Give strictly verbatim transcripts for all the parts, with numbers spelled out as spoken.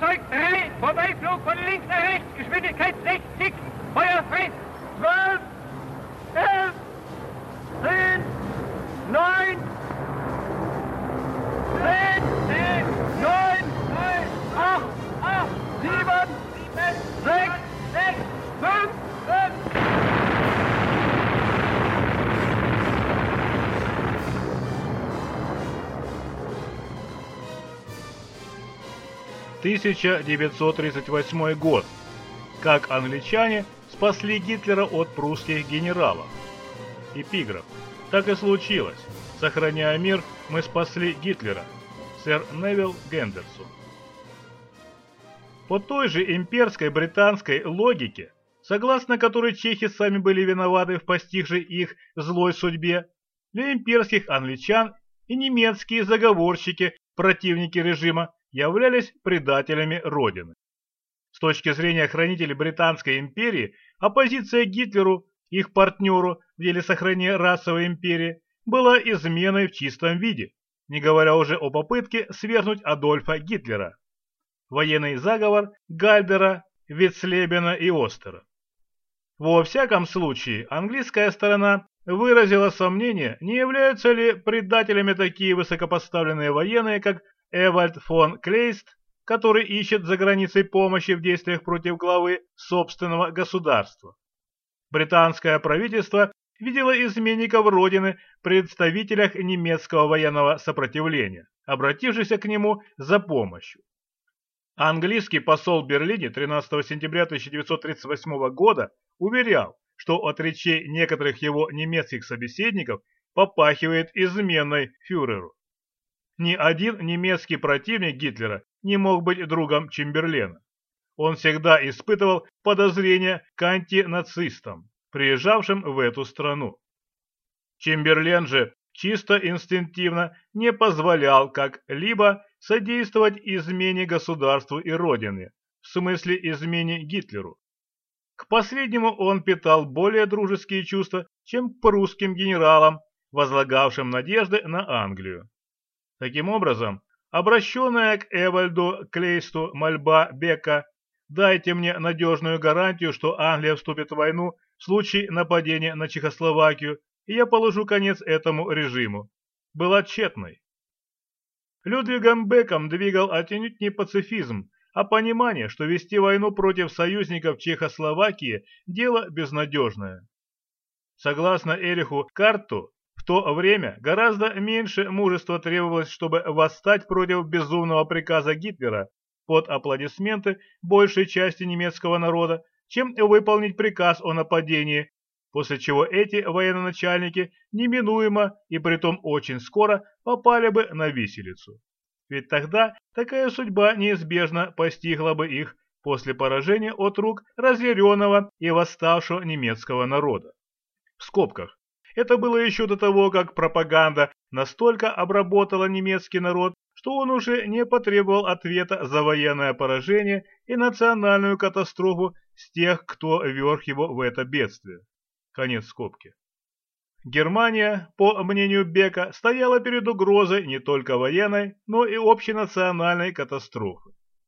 Fahrzeug drei, Vorbeiflug von links nach rechts, Geschwindigkeit sechzig, Feuer frei. zwölf, elf, zehn, neun, zehn, zehn, neun, acht, acht, sieben, sechs, sechs, fünf, fünf. тысяча девятьсот тридцать восьмой год. Как англичане спасли Гитлера от прусских генералов. Эпиграф. Так и случилось. Сохраняя мир, мы спасли Гитлера. Сэр Невилл Гендерсон. По той же имперской британской логике, согласно которой чехи сами были виноваты в постигшей их злой судьбе, для имперских англичан и немецкие заговорщики, противники режима, являлись предателями Родины. С точки зрения хранителей Британской империи, оппозиция Гитлеру, их партнеру в деле сохранения расовой империи, была изменой в чистом виде, не говоря уже о попытке свергнуть Адольфа Гитлера. Военный заговор Гальдера, Вицлебена и Остера. Во всяком случае, английская сторона выразила сомнение, не являются ли предателями такие высокопоставленные военные, как Эвальд фон Клейст, который ищет за границей помощи в действиях против главы собственного государства. Британское правительство видело изменников Родины в представителях немецкого военного сопротивления, обратившихся к нему за помощью. Английский посол в Берлине тринадцатого сентября тысяча девятьсот тридцать восьмого года уверял, что от речей некоторых его немецких собеседников попахивает изменой фюреру. Ни один немецкий противник Гитлера не мог быть другом Чемберлена. Он всегда испытывал подозрения к антинацистам, приезжавшим в эту страну. Чемберлен же чисто инстинктивно не позволял как-либо содействовать измене государству и родине, в смысле измене Гитлеру. К последнему он питал более дружеские чувства, чем к прусским генералам, возлагавшим надежды на Англию. Таким образом, обращенная к Эвальду Клейсту мольба Бека «Дайте мне надежную гарантию, что Англия вступит в войну в случае нападения на Чехословакию, и я положу конец этому режиму», была тщетной. Людвигом Беком двигал отнюдь не пацифизм, а понимание, что вести войну против союзников Чехословакии – дело безнадежное. Согласно Эриху Карту, в то время гораздо меньше мужества требовалось, чтобы восстать против безумного приказа Гитлера под аплодисменты большей части немецкого народа, чем выполнить приказ о нападении, после чего эти военачальники неминуемо и притом очень скоро попали бы на виселицу. Ведь тогда такая судьба неизбежно постигла бы их после поражения от рук разъяренного и восставшего немецкого народа. В скобках. Это было еще до того, как пропаганда настолько обработала немецкий народ, что он уже не потребовал ответа за военное поражение и национальную катастрофу с тех, кто вверг его в это бедствие. Конец скобки. Германия, по мнению Бека, стояла перед угрозой не только военной, но и общенациональной катастрофы.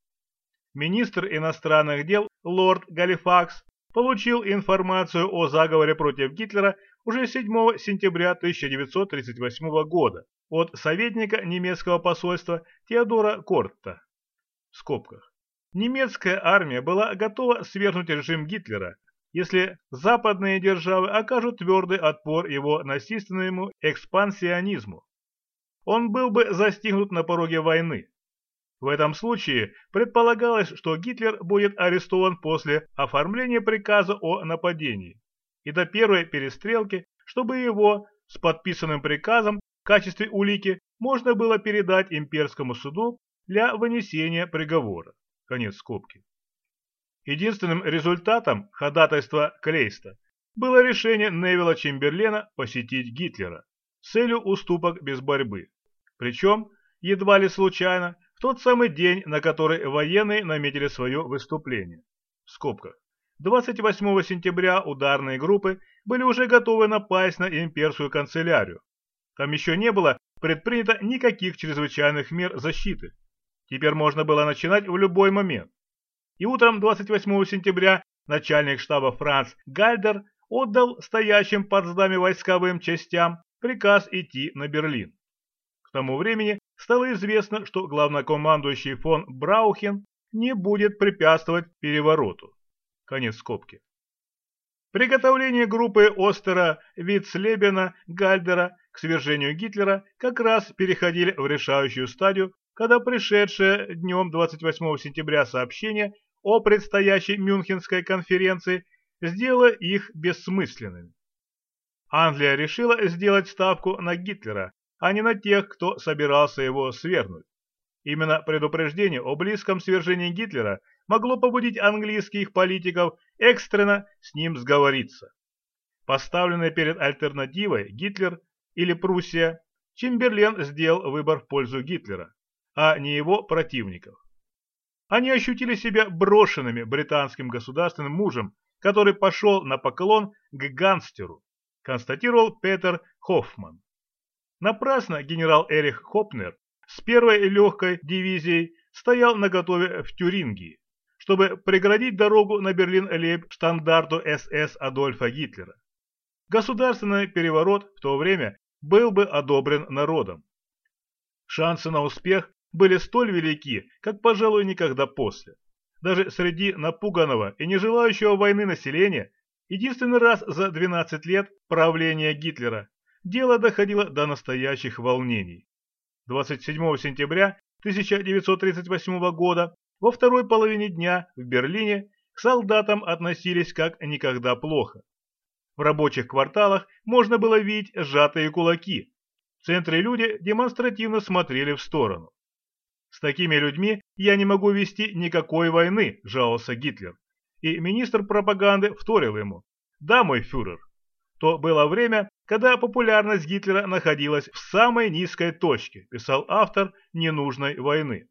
Министр иностранных дел лорд Галифакс получил информацию о заговоре против Гитлера уже седьмого сентября тысяча девятьсот тридцать восьмого года от советника немецкого посольства Теодора Кортта. В скобках. Немецкая армия была готова свергнуть режим Гитлера, если западные державы окажут твердый отпор его насильственному экспансионизму. Он был бы застигнут на пороге войны. В этом случае предполагалось, что Гитлер будет арестован после оформления приказа о нападении и до первой перестрелки, чтобы его с подписанным приказом в качестве улики можно было передать имперскому суду для вынесения приговора. Конец скобки. Единственным результатом ходатайства Клейста было решение Невилла Чемберлена посетить Гитлера с целью уступок без борьбы. Причем, едва ли случайно, в тот самый день, на который военные наметили свое выступление. В скобках. двадцать восьмого сентября ударные группы были уже готовы напасть на имперскую канцелярию. Там еще не было предпринято никаких чрезвычайных мер защиты. Теперь можно было начинать в любой момент. И утром двадцать восьмого сентября начальник штаба Франц Гальдер отдал стоящим в Потсдаме войсковым частям приказ идти на Берлин. К тому времени стало известно, что главнокомандующий фон Браухен не будет препятствовать перевороту. Конец скобки. Приготовление группы Остера, Вицлебена, Гальдера к свержению Гитлера как раз переходили в решающую стадию, когда пришедшее днем двадцать восьмого сентября сообщение о предстоящей Мюнхенской конференции сделало их бессмысленными. Англия решила сделать ставку на Гитлера, а не на тех, кто собирался его свергнуть. Именно предупреждение о близком свержении Гитлера могло побудить английских политиков экстренно с ним сговориться. Поставленный перед альтернативой Гитлер или Пруссия, Чемберлен сделал выбор в пользу Гитлера, а не его противников. Они ощутили себя брошенными британским государственным мужем, который пошел на поклон к гангстеру, констатировал Петер Хоффман. Напрасно генерал Эрих Хопнер с первой легкой дивизией стоял наготове в Тюрингии, чтобы преградить дорогу на Берлин-Лейб-штандарту эс эс Адольфа Гитлера. Государственный переворот в то время был бы одобрен народом. Шансы на успех были столь велики, как, пожалуй, никогда после. Даже среди напуганного и не желающего войны населения единственный раз за двенадцать лет правления Гитлера дело доходило до настоящих волнений. двадцать седьмого сентября тысяча девятьсот тридцать восьмого года во второй половине дня в Берлине к солдатам относились как никогда плохо. В рабочих кварталах можно было видеть сжатые кулаки. В центре люди демонстративно смотрели в сторону. «С такими людьми я не могу вести никакой войны», – жаловался Гитлер. И министр пропаганды вторил ему: «Да, мой фюрер». То было время, когда популярность Гитлера находилась в самой низкой точке, писал автор «Ненужной войны».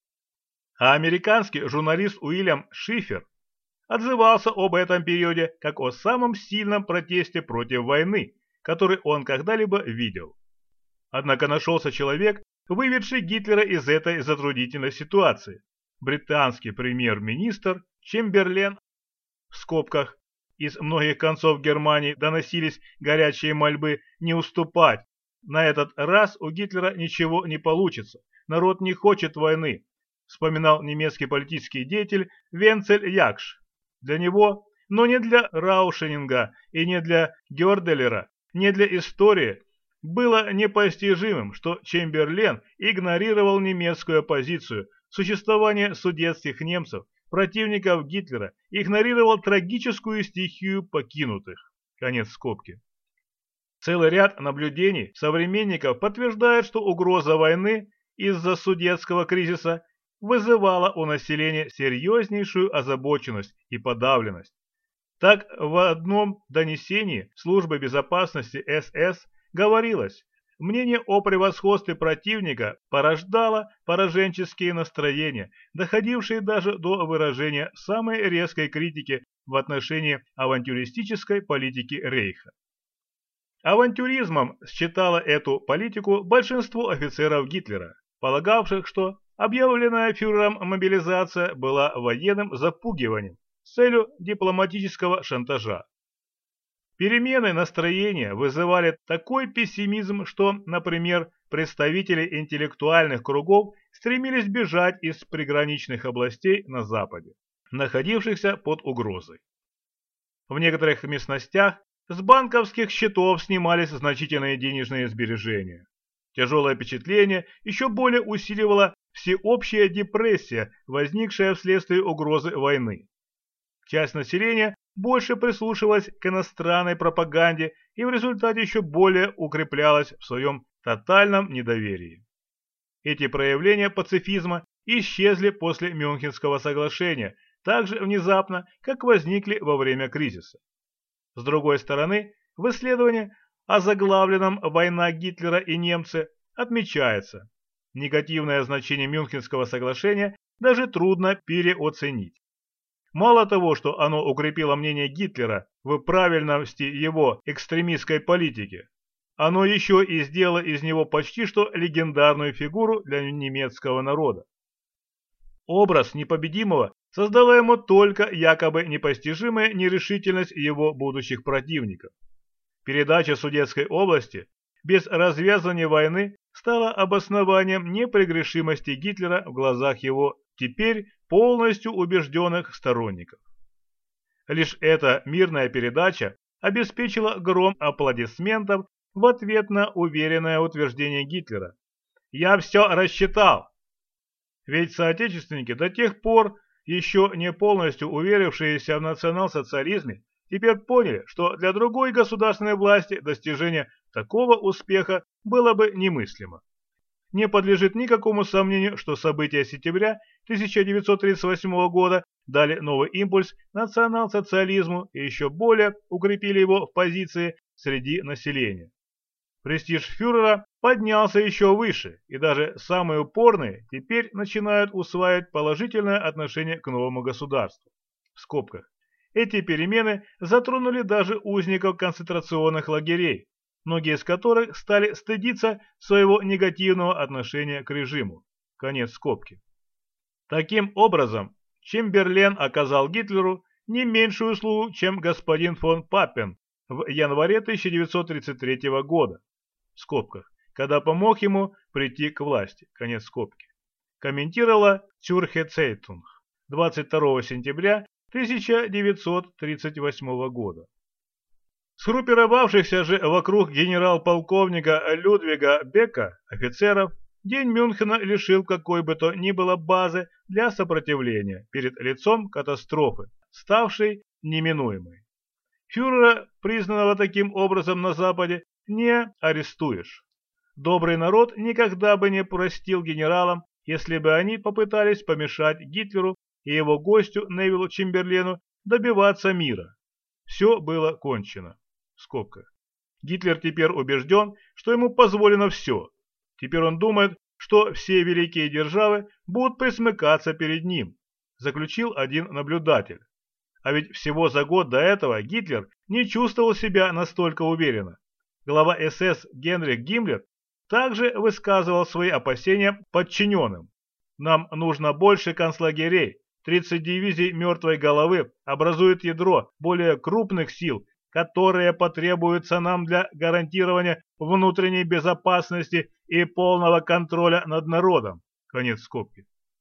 А американский журналист Уильям Шифер отзывался об этом периоде как о самом сильном протесте против войны, который он когда-либо видел. Однако нашелся человек, выведший Гитлера из этой затруднительной ситуации. Британский премьер-министр Чемберлен, в скобках, из многих концов Германии доносились горячие мольбы не уступать. На этот раз у Гитлера ничего не получится, народ не хочет войны, вспоминал немецкий политический деятель Венцель Якш. Для него, но не для Раушенинга и не для Гёрделера, не для истории, было непостижимым, что Чемберлен игнорировал немецкую оппозицию, существование судетских немцев, противников Гитлера, игнорировал трагическую стихию покинутых. Конец скобки. Целый ряд наблюдений современников подтверждает, что угроза войны из-за судетского кризиса вызывала у населения серьезнейшую озабоченность и подавленность. Так, в одном донесении службы безопасности эс эс говорилось: мнение о превосходстве противника порождало пораженческие настроения, доходившие даже до выражения самой резкой критики в отношении авантюристической политики Рейха. Авантюризмом считало эту политику большинство офицеров Гитлера, полагавших, что объявленная фюрером мобилизация была военным запугиванием с целью дипломатического шантажа. Перемены настроения вызывали такой пессимизм, что, например, представители интеллектуальных кругов стремились бежать из приграничных областей на Западе, находившихся под угрозой. В некоторых местностях с банковских счетов снимались значительные денежные сбережения. Тяжелое впечатление еще более усиливала всеобщая депрессия, возникшая вследствие угрозы войны. Часть населения больше прислушивалась к иностранной пропаганде и в результате еще более укреплялась в своем тотальном недоверии. Эти проявления пацифизма исчезли после Мюнхенского соглашения так же внезапно, как возникли во время кризиса. С другой стороны, в исследовании, озаглавленном «Война Гитлера и немцы», отмечается: негативное значение Мюнхенского соглашения даже трудно переоценить. Мало того, что оно укрепило мнение Гитлера в правильности его экстремистской политики, оно еще и сделало из него почти что легендарную фигуру для немецкого народа. Образ непобедимого создала ему только якобы непостижимая нерешительность его будущих противников. Передача Судетской области без развязывания войны стала обоснованием непрегрешимости Гитлера в глазах его теперь полностью убежденных сторонников. Лишь эта мирная передача обеспечила гром аплодисментов в ответ на уверенное утверждение Гитлера: «Я все рассчитал». Ведь соотечественники, до тех пор еще не полностью уверившиеся в национал-социализме, теперь поняли, что для другой государственной власти достижение такого успеха было бы немыслимо. Не подлежит никакому сомнению, что события сентября тысяча девятьсот тридцать восьмого года дали новый импульс национал-социализму и еще более укрепили его в позиции среди населения. Престиж фюрера поднялся еще выше, и даже самые упорные теперь начинают усваивать положительное отношение к новому государству. В скобках. Эти перемены затронули даже узников концентрационных лагерей, многие из которых стали стыдиться своего негативного отношения к режиму. Конец скобки. Таким образом, Чемберлен оказал Гитлеру не меньшую услугу, чем господин фон Паппен в январе тысяча девятьсот тридцать третьего года, в скобках, когда помог ему прийти к власти. Конец скобки. Комментировала Цюрхе Цейтунг двадцать второго сентября тысяча девятьсот тридцать восьмого года. Сгруппировавшихся же вокруг генерал-полковника Людвига Бека офицеров день Мюнхена лишил какой бы то ни было базы для сопротивления перед лицом катастрофы, ставшей неминуемой. Фюрера, признанного таким образом на Западе, не арестуешь. Добрый народ никогда бы не простил генералам, если бы они попытались помешать Гитлеру и его гостю Невиллу Чемберлену добиваться мира. Все было кончено. В скобках. Гитлер теперь убежден, что ему позволено все. Теперь он думает, что все великие державы будут присмыкаться перед ним, заключил один наблюдатель. А ведь всего за год до этого Гитлер не чувствовал себя настолько уверенно. Глава эс эс Генрих Гиммлер также высказывал свои опасения подчиненным. Нам нужно больше концлагерей. тридцать дивизий мертвой головы образуют ядро более крупных сил, которые потребуются нам для гарантирования внутренней безопасности и полного контроля над народом. Конец скобки.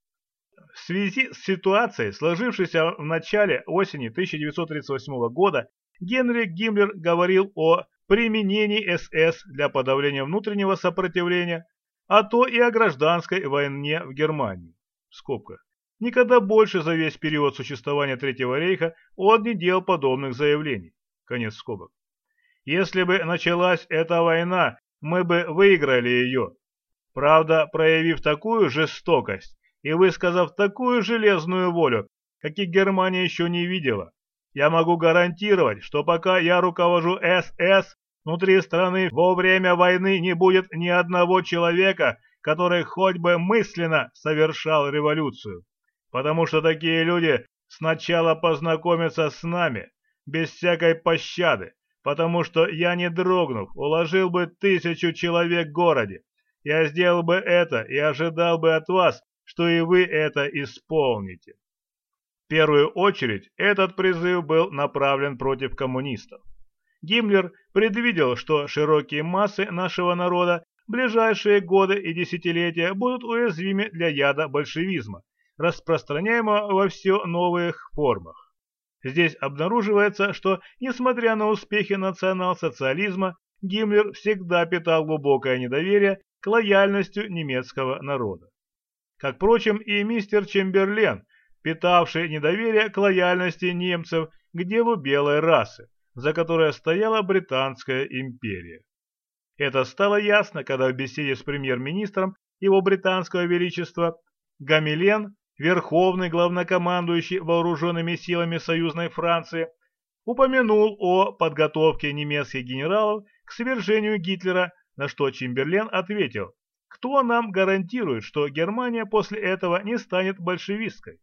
В связи с ситуацией, сложившейся в начале осени тысяча девятьсот тридцать восьмого года, Генрих Гиммлер говорил о применении эс эс для подавления внутреннего сопротивления, а то и о гражданской войне в Германии. В скобках. Никогда больше за весь период существования Третьего рейха он не делал подобных заявлений. Конец скобок. Если бы началась эта война, мы бы выиграли ее. Правда, проявив такую жестокость и высказав такую железную волю, каких Германия еще не видела, я могу гарантировать, что пока я руковожу эс эс, внутри страны во время войны не будет ни одного человека, который хоть бы мысленно совершал революцию. Потому что такие люди сначала познакомятся с нами, без всякой пощады, потому что я, не дрогнув, уложил бы тысячу человек в городе. Я сделал бы это и ожидал бы от вас, что и вы это исполните. В первую очередь этот призыв был направлен против коммунистов. Гиммлер предвидел, что широкие массы нашего народа в ближайшие годы и десятилетия будут уязвимы для яда большевизма, распространяемого во все новых формах. Здесь обнаруживается, что, несмотря на успехи национал-социализма, Гиммлер всегда питал глубокое недоверие к лояльности немецкого народа. Как, впрочем, и мистер Чемберлен, питавший недоверие к лояльности немцев к делу белой расы, за которой стояла Британская империя. Это стало ясно, когда в беседе с премьер-министром его британского величества Гамилен, верховный главнокомандующий вооруженными силами союзной Франции, упомянул о подготовке немецких генералов к свержению Гитлера, на что Чемберлен ответил: «Кто нам гарантирует, что Германия после этого не станет большевистской?»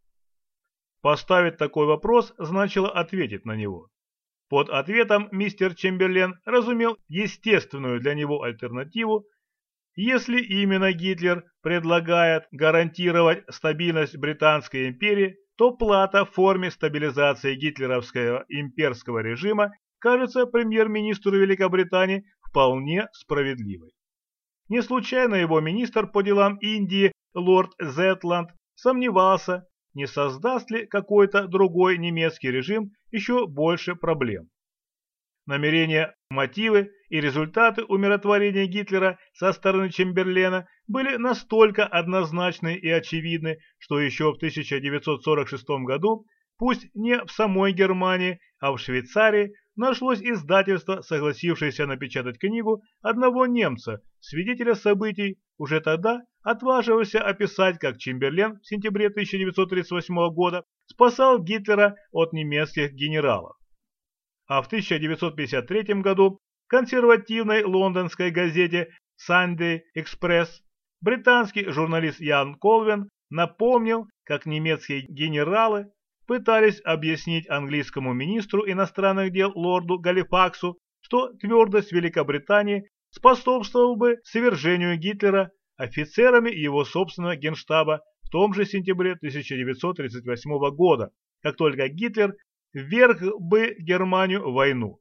Поставить такой вопрос значило ответить на него. Под ответом мистер Чемберлен разумел естественную для него альтернативу Если именно Гитлер предлагает гарантировать стабильность Британской империи, то плата в форме стабилизации гитлеровского имперского режима кажется премьер-министру Великобритании вполне справедливой. Не случайно его министр по делам Индии лорд Зетланд сомневался, не создаст ли какой-то другой немецкий режим еще больше проблем. Намерения, мотивы и результаты умиротворения Гитлера со стороны Чемберлена были настолько однозначны и очевидны, что еще в тысяча девятьсот сорок шестом году, пусть не в самой Германии, а в Швейцарии, нашлось издательство, согласившееся напечатать книгу одного немца, свидетеля событий, уже тогда отважившегося описать, как Чемберлен в сентябре тысяча девятьсот тридцать восьмого года спасал Гитлера от немецких генералов. А в тысяча девятьсот пятьдесят третьем году в консервативной лондонской газете Sunday Express британский журналист Ян Колвин напомнил, как немецкие генералы пытались объяснить английскому министру иностранных дел лорду Галифаксу, что твердость Великобритании способствовала бы свержению Гитлера офицерами его собственного генштаба в том же сентябре тысяча девятьсот тридцать восьмого года, как только Гитлер вверг бы Германию в войну.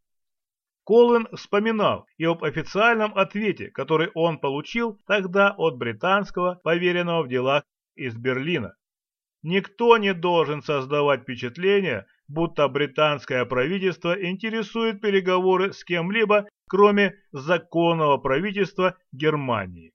Колвин вспоминал и об официальном ответе, который он получил тогда от британского поверенного в делах из Берлина. Никто не должен создавать впечатление, будто британское правительство интересует переговоры с кем-либо, кроме законного правительства Германии.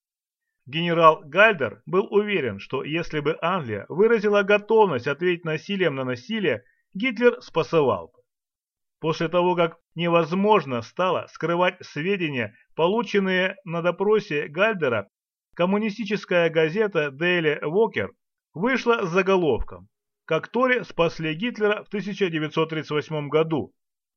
Генерал Гальдер был уверен, что если бы Англия выразила готовность ответить насилием на насилие, Гитлер спасовал бы. После того, как невозможно стало скрывать сведения, полученные на допросе Гальдера, коммунистическая газета Daily Walker вышла с заголовком «Как Тори спасли Гитлера в тысяча девятьсот тридцать восьмом году».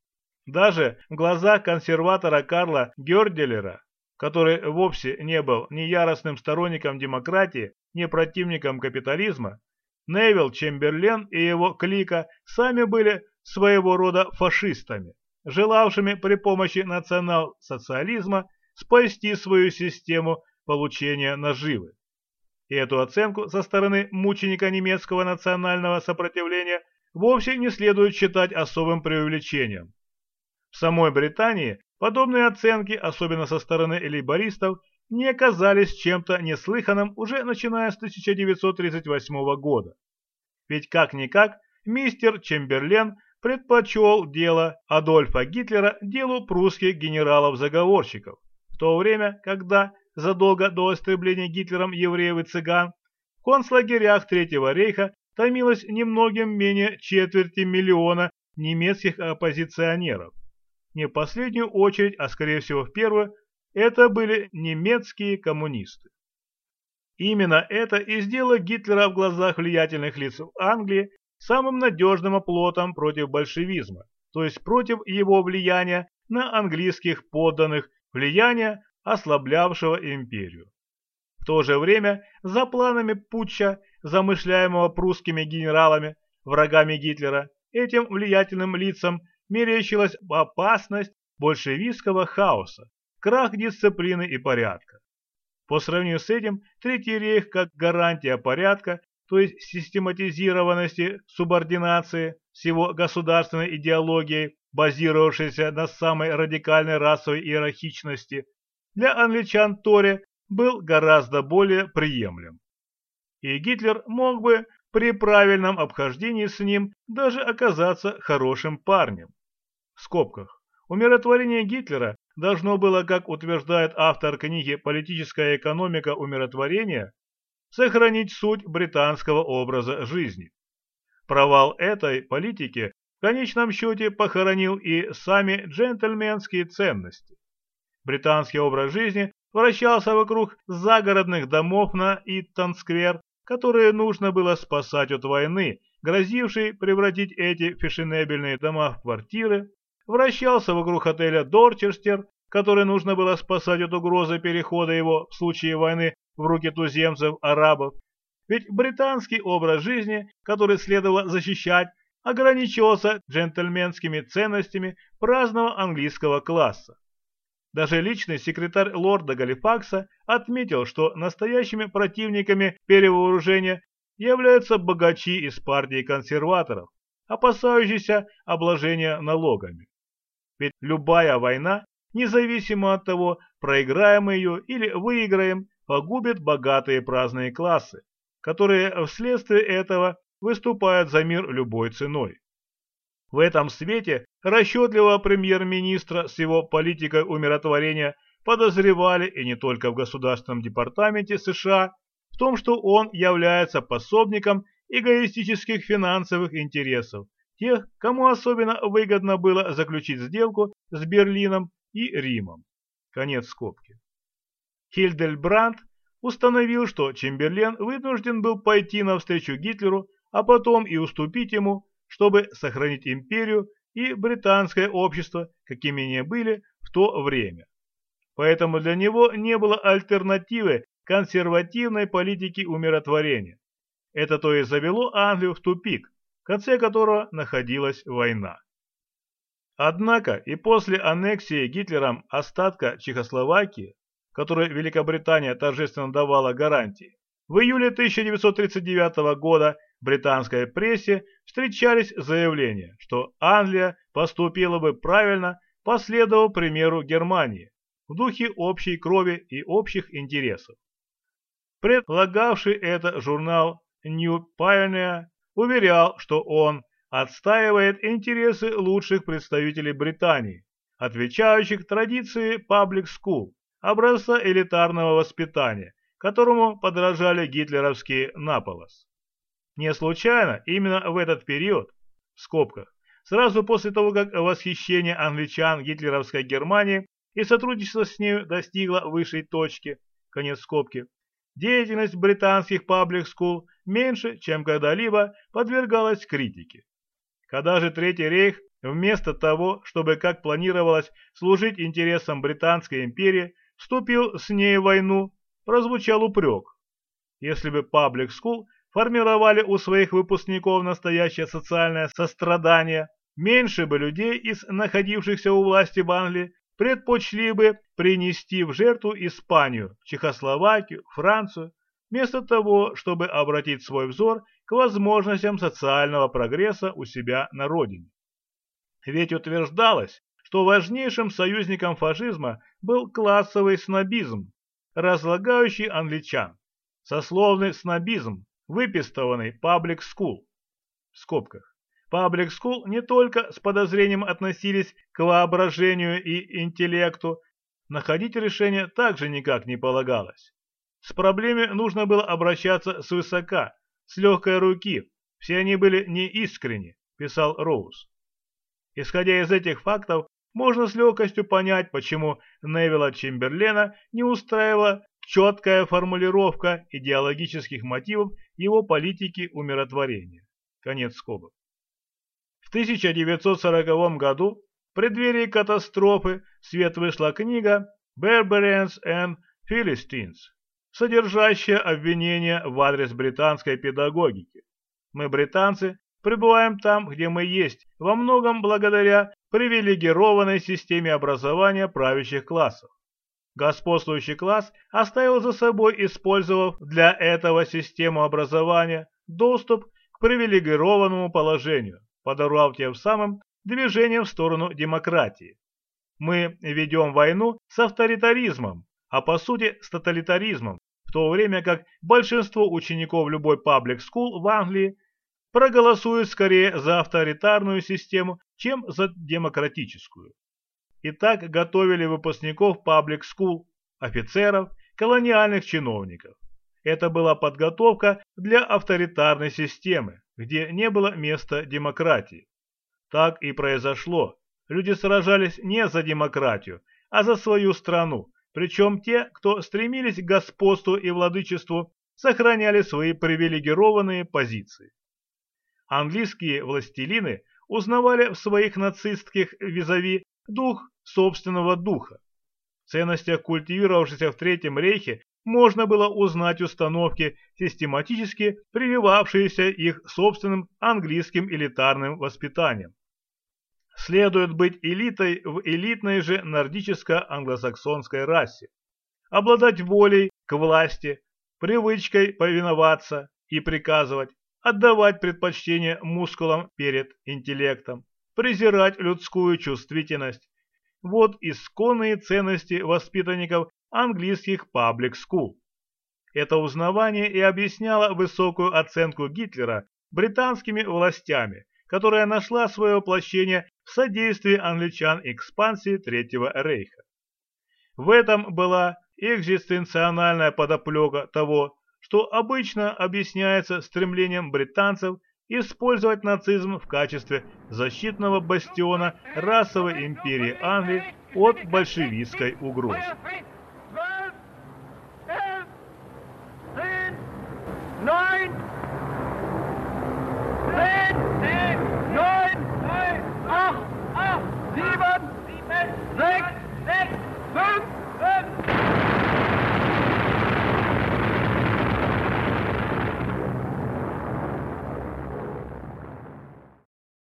Даже в глазах консерватора Карла Гёрделера, который вовсе не был ни яростным сторонником демократии, ни противником капитализма, Невилл Чемберлен и его клика сами были своего рода фашистами, желавшими при помощи национал-социализма спасти свою систему получения наживы. И эту оценку со стороны мученика немецкого национального сопротивления вовсе не следует считать особым преувеличением. В самой Британии подобные оценки, особенно со стороны лейбористов, не оказались чем-то неслыханным уже начиная с тысяча девятьсот тридцать восьмого года. Ведь как-никак мистер Чемберлен предпочел дело Адольфа Гитлера делу прусских генералов-заговорщиков, в то время, когда задолго до истребления Гитлером евреев и цыган в концлагерях Третьего рейха томилось немногим менее четверти миллиона немецких оппозиционеров. Не в последнюю очередь, а скорее всего в первую, это были немецкие коммунисты. Именно это и сделало Гитлера в глазах влиятельных лиц в Англии самым надежным оплотом против большевизма, то есть против его влияния на английских подданных, влияния, ослаблявшего империю. В то же время за планами путча, замышляемого прусскими генералами, врагами Гитлера, этим влиятельным лицам мерещилась опасность большевистского хаоса, крах дисциплины и порядка. По сравнению с этим, Третий рейх как гарантия порядка, то есть систематизированности субординации с его государственной идеологией, базировавшейся на самой радикальной расовой иерархичности, для англичан Тори был гораздо более приемлем. И Гитлер мог бы при правильном обхождении с ним даже оказаться хорошим парнем. В скобках. Умиротворение Гитлера должно было, как утверждает автор книги «Политическая экономика умиротворения», сохранить суть британского образа жизни. Провал этой политики в конечном счете похоронил и сами джентльменские ценности. Британский образ жизни вращался вокруг загородных домов на Иттон-сквер, которые нужно было спасать от войны, грозившей превратить эти фешенебельные дома в квартиры, вращался вокруг отеля Дорчестер, который нужно было спасать от угрозы перехода его в случае войны в руки туземцев-арабов. Ведь британский образ жизни, который следовало защищать, ограничивался джентльменскими ценностями праздного английского класса. Даже личный секретарь лорда Галифакса отметил, что настоящими противниками перевооружения являются богачи из партии консерваторов, опасающиеся обложения налогами. Ведь любая война, независимо от того, проиграем мы ее или выиграем, погубит богатые праздные классы, которые вследствие этого выступают за мир любой ценой. В этом свете расчетливого премьер-министра с его политикой умиротворения подозревали и не только в Государственном департаменте США в том, что он является пособником эгоистических финансовых интересов тех, кому особенно выгодно было заключить сделку с Берлином и Римом. Конец скобки. Хильдельбранд установил, что Чемберлен вынужден был пойти навстречу Гитлеру, а потом и уступить ему, чтобы сохранить империю и британское общество, какими они были в то время. Поэтому для него не было альтернативы консервативной политике умиротворения. Это то и завело Англию в тупик, в конце которого находилась война. Однако и после аннексии Гитлером остатка Чехословакии, которой Великобритания торжественно давала гарантии, в июле тысяча девятьсот тридцать девятого года в британской прессе встречались заявления, что Англия поступила бы правильно, последовав примеру Германии, в духе общей крови и общих интересов. Предлагавший это журнал New Pioneer уверял, что он отстаивает интересы лучших представителей Британии, отвечающих традиции public school, образца элитарного воспитания, которому подражали гитлеровские наполос. Не случайно именно в этот период, в скобках, сразу после того, как восхищение англичан гитлеровской Германии и сотрудничество с нею достигло высшей точки, конец скобки, деятельность британских public school меньше, чем когда-либо подвергалась критике. Когда же Третий рейх, вместо того, чтобы, как планировалось, служить интересам Британской империи, вступил с ней в войну, прозвучал упрек. Если бы public school формировали у своих выпускников настоящее социальное сострадание, меньше бы людей из находившихся у власти в Англии предпочли бы принести в жертву Испанию, Чехословакию, Францию, вместо того, чтобы обратить свой взор к возможностям социального прогресса у себя на родине. Ведь утверждалось, что важнейшим союзником фашизма был классовый снобизм, разлагающий англичан, сословный снобизм, выпистованный public school. В скобках. Public school не только с подозрением относились к воображению и интеллекту, находить решение также никак не полагалось. С проблемой нужно было обращаться свысока, с легкой руки, все они были неискренни, писал Роуз. Исходя из этих фактов, можно с легкостью понять, почему Невилла Чемберлена не устраивала четкая формулировка идеологических мотивов его политики умиротворения. Конец скобок. В тысяча девятьсот сороковом году, в преддверии катастрофы, в свет вышла книга «Barbarians and Philistines», содержащая обвинения в адрес британской педагогики. Мы, британцы, пребываем там, где мы есть, во многом благодаря привилегированной системе образования правящих классов. Господствующий класс оставил за собой, использовав для этого систему образования, доступ к привилегированному положению, подорвав тем самым движение в сторону демократии. Мы ведем войну с авторитаризмом, а по сути с тоталитаризмом, в то время как большинство учеников любой public school в Англии проголосуют скорее за авторитарную систему, чем за демократическую. И так готовили выпускников public school, офицеров, колониальных чиновников. Это была подготовка для авторитарной системы, где не было места демократии. Так и произошло. Люди сражались не за демократию, а за свою страну, причем те, кто стремились к господству и владычеству, сохраняли свои привилегированные позиции. Английские властелины узнавали в своих нацистских визави дух собственного духа. В ценностях, культивировавшихся в Третьем рейхе, можно было узнать установки, систематически прививавшиеся их собственным английским элитарным воспитанием. следует быть элитой в элитной же нордическо-англосаксонской расе, обладать волей к власти, привычкой повиноваться и приказывать, отдавать предпочтение мускулам перед интеллектом, презирать людскую чувствительность. Вот исконные ценности воспитанников английских паблик скул. Это узнавание и объясняло высокую оценку Гитлера британскими властями, которая нашла свое воплощение в содействии англичан экспансии Третьего Рейха. В этом была экзистенциональная подоплека того, что обычно объясняется стремлением британцев использовать нацизм в качестве защитного бастиона расовой империи Англии от большевистской угрозы.